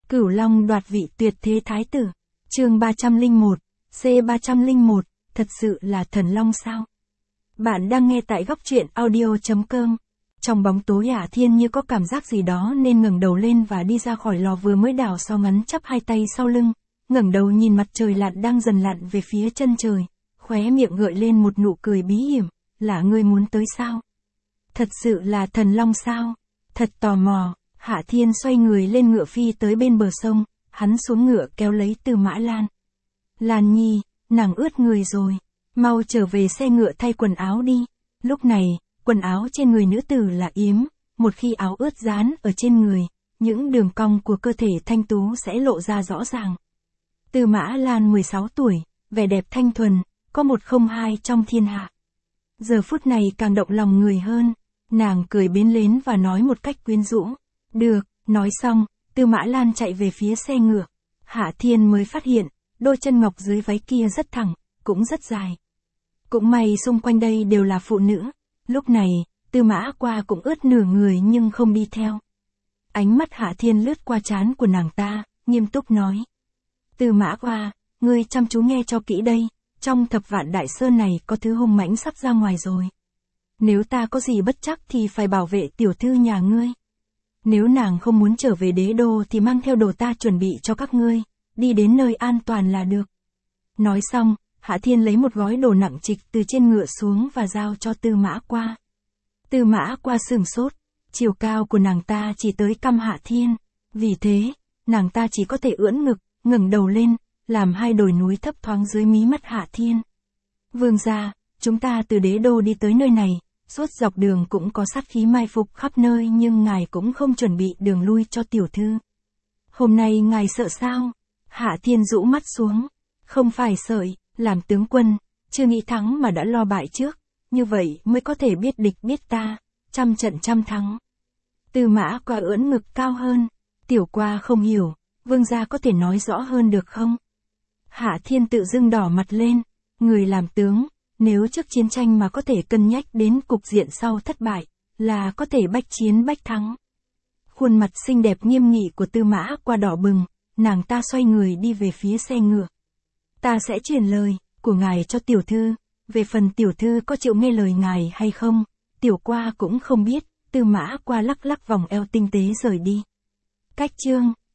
Cửu Long đoạt vị tuyệt thế thái tử. Chương 301, C301, thật sự là thần long sao? Bạn đang nghe tại góc truyện audio.com. Trong bóng tối Hạ Thiên như có cảm giác gì đó nên ngẩng đầu lên và đi ra khỏi lò vừa mới đào so ngắn chắp hai tay sau lưng, ngẩng đầu nhìn mặt trời lặn đang dần lặn về phía chân trời, khóe miệng gợi lên một nụ cười bí hiểm, là ngươi muốn tới sao? Thật sự là thần long sao? Thật tò mò. Hạ Thiên xoay người lên ngựa phi tới bên bờ sông, hắn xuống ngựa kéo lấy Tư Mã Lan. Lan Nhi, nàng ướt người rồi, mau trở về xe ngựa thay quần áo đi. Lúc này, quần áo trên người nữ tử là yếm, một khi áo ướt dán ở trên người, những đường cong của cơ thể thanh tú sẽ lộ ra rõ ràng. Tư Mã Lan 16 tuổi, vẻ đẹp thanh thuần, có một không hai trong thiên hạ. Giờ phút này càng động lòng người hơn, nàng cười bến lến và nói một cách quyến rũ. Được, nói xong, Tư Mã Lan chạy về phía xe ngựa. Hạ Thiên mới phát hiện, đôi chân ngọc dưới váy kia rất thẳng, cũng rất dài. Cũng may xung quanh đây đều là phụ nữ. Lúc này, Tư Mã Qua cũng ướt nửa người nhưng không đi theo. Ánh mắt Hạ Thiên lướt qua trán của nàng ta, nghiêm túc nói. Tư Mã Qua, ngươi chăm chú nghe cho kỹ đây, trong Thập Vạn Đại Sơn này có thứ hung mãnh sắp ra ngoài rồi. Nếu ta có gì bất trắc thì phải bảo vệ tiểu thư nhà ngươi. Nếu nàng không muốn trở về đế đô thì mang theo đồ ta chuẩn bị cho các ngươi, đi đến nơi an toàn là được. Nói xong, Hạ Thiên lấy một gói đồ nặng trịch từ trên ngựa xuống và giao cho Tư Mã Qua. Tư Mã Qua sửng sốt, chiều cao của nàng ta chỉ tới cằm Hạ Thiên, vì thế, nàng ta chỉ có thể ưỡn ngực, ngẩng đầu lên, làm hai đồi núi thấp thoáng dưới mí mắt Hạ Thiên. Vương gia, chúng ta từ đế đô đi tới nơi này. Suốt dọc đường cũng có sát khí mai phục khắp nơi nhưng ngài cũng không chuẩn bị đường lui cho tiểu thư. Hôm nay ngài sợ sao? Hạ Thiên rũ mắt xuống. Không phải sợ, làm tướng quân, chưa nghĩ thắng mà đã lo bại trước, như vậy mới có thể biết địch biết ta, trăm trận trăm thắng. Tư Mã Qua ưỡn ngực cao hơn. Tiểu Qua không hiểu, vương gia có thể nói rõ hơn được không? Hạ Thiên tự dưng đỏ mặt lên, người làm tướng. Nếu trước chiến tranh mà có thể cân nhắc đến cục diện sau thất bại, là có thể bách chiến bách thắng. Khuôn mặt xinh đẹp nghiêm nghị của Tư Mã Qua đỏ bừng, nàng ta xoay người đi về phía xe ngựa. Ta sẽ truyền lời của ngài cho tiểu thư, về phần tiểu thư có chịu nghe lời ngài hay không, Tiểu Qua cũng không biết. Tư Mã Qua lắc lắc vòng eo tinh tế rời đi. Cách chương